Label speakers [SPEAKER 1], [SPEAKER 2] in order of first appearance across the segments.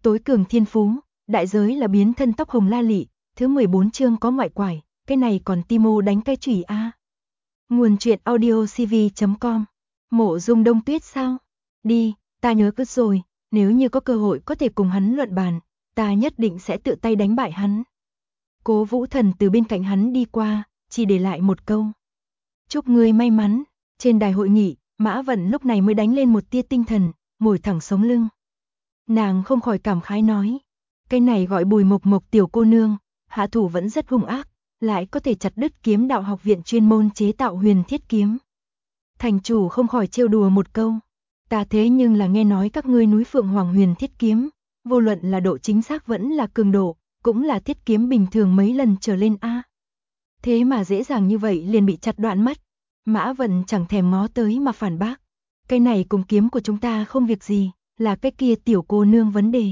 [SPEAKER 1] Tối cường thiên phú, đại giới là biến thân tóc hồng la lị, thứ 14 chương có ngoại quải, cái này còn Timo đánh cái chùy a. Nguồn truyện audio cv.com. Mộ Dung Đông Tuyết sao? Đi, ta nhớ cất rồi, nếu như có cơ hội có thể cùng hắn luận bàn, ta nhất định sẽ tự tay đánh bại hắn. Cố Vũ Thần từ bên cạnh hắn đi qua, chỉ để lại một câu. Chúc ngươi may mắn. Trên đài hội nghị, Mã Vận lúc này mới đánh lên một tia tinh thần, ngồi thẳng sống lưng. Nàng không khỏi cảm khái nói, cái này gọi Bùi Mộc Mộc tiểu cô nương, hạ thủ vẫn rất hung ác, lại có thể chặt đứt kiếm đạo học viện chuyên môn chế tạo huyền thiết kiếm. Thành chủ không khỏi trêu đùa một câu, ta thế nhưng là nghe nói các ngươi núi Phượng Hoàng huyền thiết kiếm, vô luận là độ chính xác vẫn là cường độ, cũng là thiết kiếm bình thường mấy lần trở lên a. Thế mà dễ dàng như vậy liền bị chặt đoạn mất. Mã Vận chẳng thèm ngó tới mà phản bác, cái này cùng kiếm của chúng ta không việc gì, là cái kia tiểu cô nương vấn đề.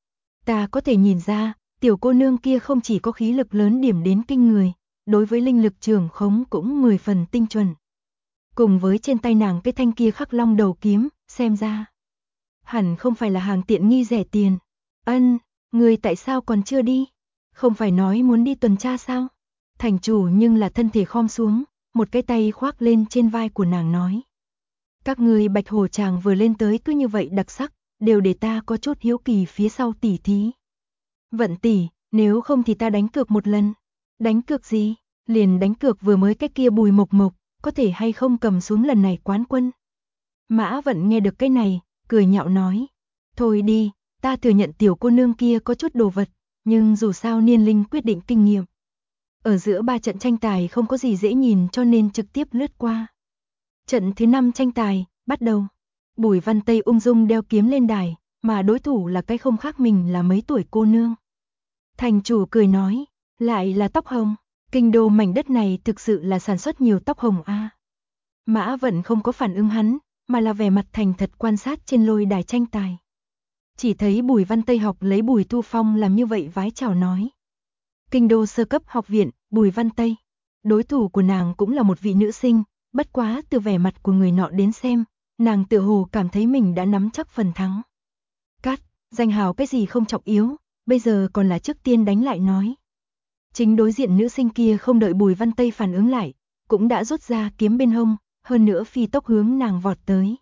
[SPEAKER 1] Ta có thể nhìn ra, tiểu cô nương kia không chỉ có khí lực lớn điểm đến kinh người, đối với linh lực trường khống cũng 10 phần tinh chuẩn. Cùng với trên tay nàng cái thanh kia khắc long đầu kiếm, xem ra hẳn không phải là hàng tiện nghi rẻ tiền. Ân, người tại sao còn chưa đi? Không phải nói muốn đi tuần tra sao? Thành chủ nhưng là thân thể khom xuống, một cái tay khoác lên trên vai của nàng nói. Các người Bạch Hồ chàng vừa lên tới cứ như vậy đặc sắc, đều để ta có chút hiếu kỳ phía sau tỉ thí. Vận tỷ, nếu không thì ta đánh cược một lần. Đánh cược gì? Liền đánh cược vừa mới cái kia Bùi Mộc Mộc, có thể hay không cầm xuống lần này quán quân. Mã Vận nghe được cái này, cười nhạo nói. Thôi đi, ta thừa nhận tiểu cô nương kia có chút đồ vật, nhưng dù sao niên linh quyết định kinh nghiệm. Ở giữa 3 trận tranh tài không có gì dễ nhìn cho nên trực tiếp lướt qua. Trận thứ 5 tranh tài, bắt đầu. Bùi Văn Tây ung dung đeo kiếm lên đài, mà đối thủ là cái không khác mình là mấy tuổi cô nương. Thành chủ cười nói, lại là tóc hồng, kinh đô mảnh đất này thực sự là sản xuất nhiều tóc hồng a. Mã Vận không có phản ứng hắn, mà là vẻ mặt thành thật quan sát trên lôi đài tranh tài. Chỉ thấy Bùi Văn Tây học lấy Bùi Thu Phong làm như vậy vái chào nói. Kinh đô sơ cấp học viện, Bùi Văn Tây. Đối thủ của nàng cũng là một vị nữ sinh, bất quá từ vẻ mặt của người nọ đến xem, nàng tựa hồ cảm thấy mình đã nắm chắc phần thắng. Cắt, danh hào cái gì không trọng yếu, bây giờ còn là trước tiên đánh lại nói. Chính đối diện nữ sinh kia không đợi Bùi Văn Tây phản ứng lại, cũng đã rút ra kiếm bên hông, hơn nữa phi tốc hướng nàng vọt tới.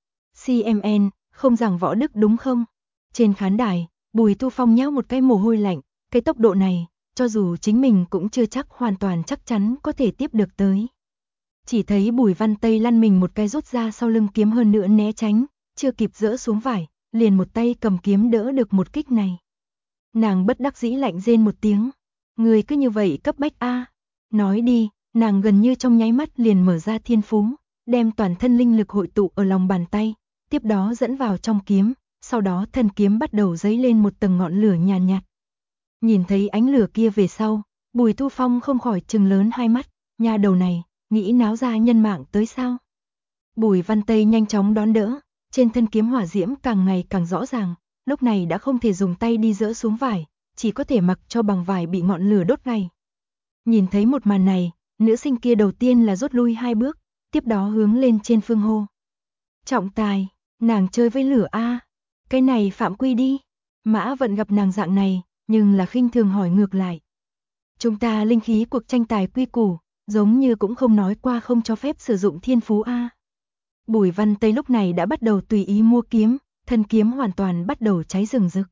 [SPEAKER 1] CMN, không giảng võ đức đúng không? Trên khán đài, Bùi Thu Phong nhão một cái mồ hôi lạnh, cái tốc độ này, cho dù chính mình cũng chưa chắc hoàn toàn chắc chắn có thể tiếp được tới. Chỉ thấy Bùi Văn Tây lăn mình một cái rút ra sau lưng kiếm hơn nữa né tránh, chưa kịp dỡ xuống vải, liền một tay cầm kiếm đỡ được một kích này. Nàng bất đắc dĩ lạnh rên một tiếng, người cứ như vậy cấp bách a. Nói đi, nàng gần như trong nháy mắt liền mở ra thiên phú, đem toàn thân linh lực hội tụ ở lòng bàn tay, tiếp đó dẫn vào trong kiếm, sau đó thân kiếm bắt đầu dấy lên một tầng ngọn lửa nhàn nhạt. Nhìn thấy ánh lửa kia về sau, Bùi Thu Phong không khỏi trừng lớn hai mắt, nha đầu này, nghĩ náo ra nhân mạng tới sao? Bùi Văn Tây nhanh chóng đón đỡ, trên thân kiếm hỏa diễm càng ngày càng rõ ràng, lúc này đã không thể dùng tay đi dỡ xuống vải, chỉ có thể mặc cho bằng vải bị ngọn lửa đốt ngay. Nhìn thấy một màn này, nữ sinh kia đầu tiên là rút lui 2 bước, tiếp đó hướng lên trên phương hô. Trọng tài, nàng chơi với lửa a, cái này phạm quy đi. Mã Vận gặp nàng dạng này, nhưng là khinh thường hỏi ngược lại. Chúng ta linh khí cuộc tranh tài quy củ, giống như cũng không nói qua không cho phép sử dụng thiên phú a. Bùi Văn Tây lúc này đã bắt đầu tùy ý mua kiếm, thân kiếm hoàn toàn bắt đầu cháy rừng rực.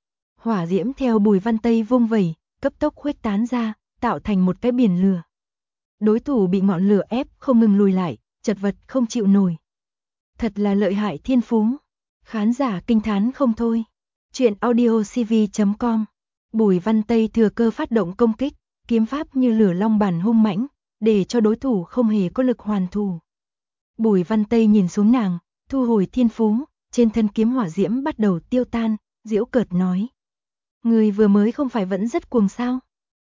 [SPEAKER 1] Hỏa diễm theo Bùi Văn Tây vung vẩy, cấp tốc khuếch tán ra, tạo thành một cái biển lửa. Đối thủ bị ngọn lửa ép không ngừng lùi lại, chật vật không chịu nổi. Thật là lợi hại thiên phú. Khán giả kinh thán không thôi. Truyện audio cv.com. Bùi Văn Tây thừa cơ phát động công kích, kiếm pháp như lửa long bản hung mãnh, để cho đối thủ không hề có lực hoàn thủ. Bùi Văn Tây nhìn xuống nàng, thu hồi thiên phú, trên thân kiếm hỏa diễm bắt đầu tiêu tan, giễu cợt nói. Ngươi vừa mới không phải vẫn rất cuồng sao?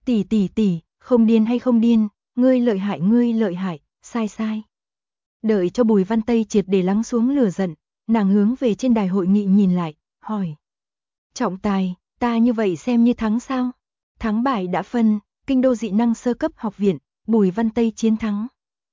[SPEAKER 1] Tỷ, không điên hay không điên, ngươi lợi hại, sai. Đợi cho Bùi Văn Tây triệt để lắng xuống lửa giận, nàng hướng về trên đài hội nghị nhìn lại, hỏi. Trọng tài, ta như vậy xem như thắng sao? Thắng bại đã phân, kinh đô dị năng sơ cấp học viện, Bùi Văn Tây chiến thắng.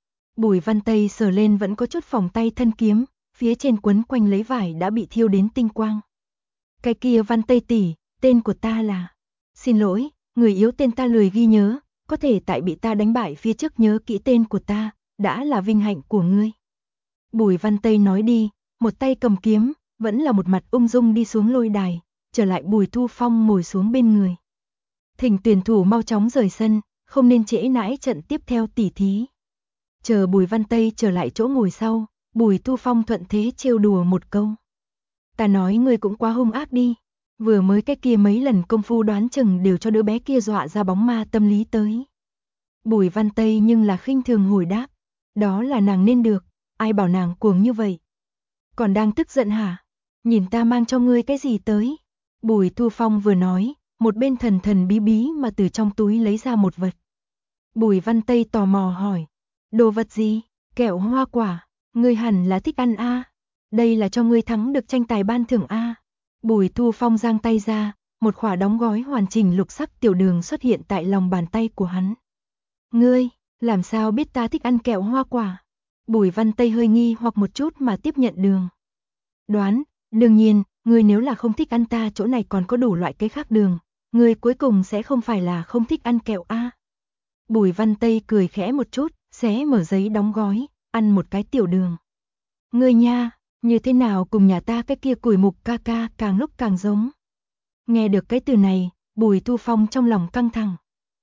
[SPEAKER 1] Bùi Văn Tây sờ lên vẫn có chút phỏng tay thân kiếm, phía trên quấn quanh lấy vải đã bị thiêu đến tinh quang. Cái kia Văn Tây tỷ, tên của ta là... Xin lỗi, người yếu tên ta lười ghi nhớ, có thể tại bị ta đánh bại phía trước nhớ kỹ tên của ta, đã là vinh hạnh của ngươi. Bùi Văn Tây nói đi, một tay cầm kiếm, vẫn là một mặt ung dung đi xuống lôi đài, trở lại Bùi Thu Phong ngồi xuống bên người. Thỉnh tuyển thủ mau chóng rời sân, không nên trễ nãi trận tiếp theo tỉ thí. Chờ Bùi Văn Tây trở lại chỗ ngồi sau, Bùi Thu Phong thuận thế trêu đùa một câu. Ta nói ngươi cũng quá hung ác đi, vừa mới cái kia mấy lần công phu đoán chừng đều cho đứa bé kia dọa ra bóng ma tâm lý tới. Bùi Văn Tây nhưng là khinh thường hồi đáp, đó là nàng nên được, ai bảo nàng cuồng như vậy. Còn đang tức giận hả? Nhìn ta mang cho ngươi cái gì tới? Bùi Thu Phong vừa nói, một bên thần thần bí bí mà từ trong túi lấy ra một vật. Bùi Văn Tây tò mò hỏi, đồ vật gì? Kẹo hoa quả, ngươi hẳn là thích ăn a. Đây là cho ngươi thắng được tranh tài ban thưởng a. Bùi Thu Phong giang tay ra, một khỏa đóng gói hoàn chỉnh lục sắc tiểu đường xuất hiện tại lòng bàn tay của hắn. Ngươi, làm sao biết ta thích ăn kẹo hoa quả? Bùi Văn Tây hơi nghi hoặc một chút mà tiếp nhận đường. Đoán, đương nhiên, ngươi nếu là không thích ăn ta chỗ này còn có đủ loại cái khác đường, ngươi cuối cùng sẽ không phải là không thích ăn kẹo a. Bùi Văn Tây cười khẽ một chút, xé mở giấy đóng gói, ăn một cái tiểu đường. Ngươi nha, như thế nào cùng nhà ta cái kia Củi Mục ca ca càng lúc càng giống. Nghe được cái từ này, Bùi Thu Phong trong lòng căng thẳng.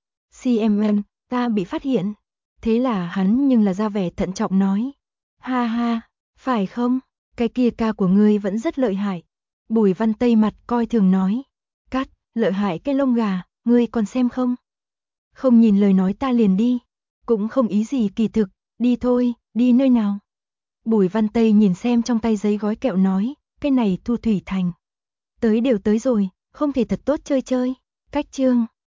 [SPEAKER 1] CMM, ta bị phát hiện. Thế là hắn nhưng là ra vẻ thận trọng nói. Ha ha, phải không? Cái kia ca của ngươi vẫn rất lợi hại. Bùi Văn Tây mặt coi thường nói. Cắt, lợi hại cái lông gà, ngươi còn xem không? Không nhìn lời nói ta liền đi. Cũng không ý gì kỳ thực, đi thôi, đi nơi nào? Bùi Văn Tây nhìn xem trong tay giấy gói kẹo nói, cái này Thu Thủy Thành. Tới đều tới rồi, không thể thật tốt chơi chơi. Cách chương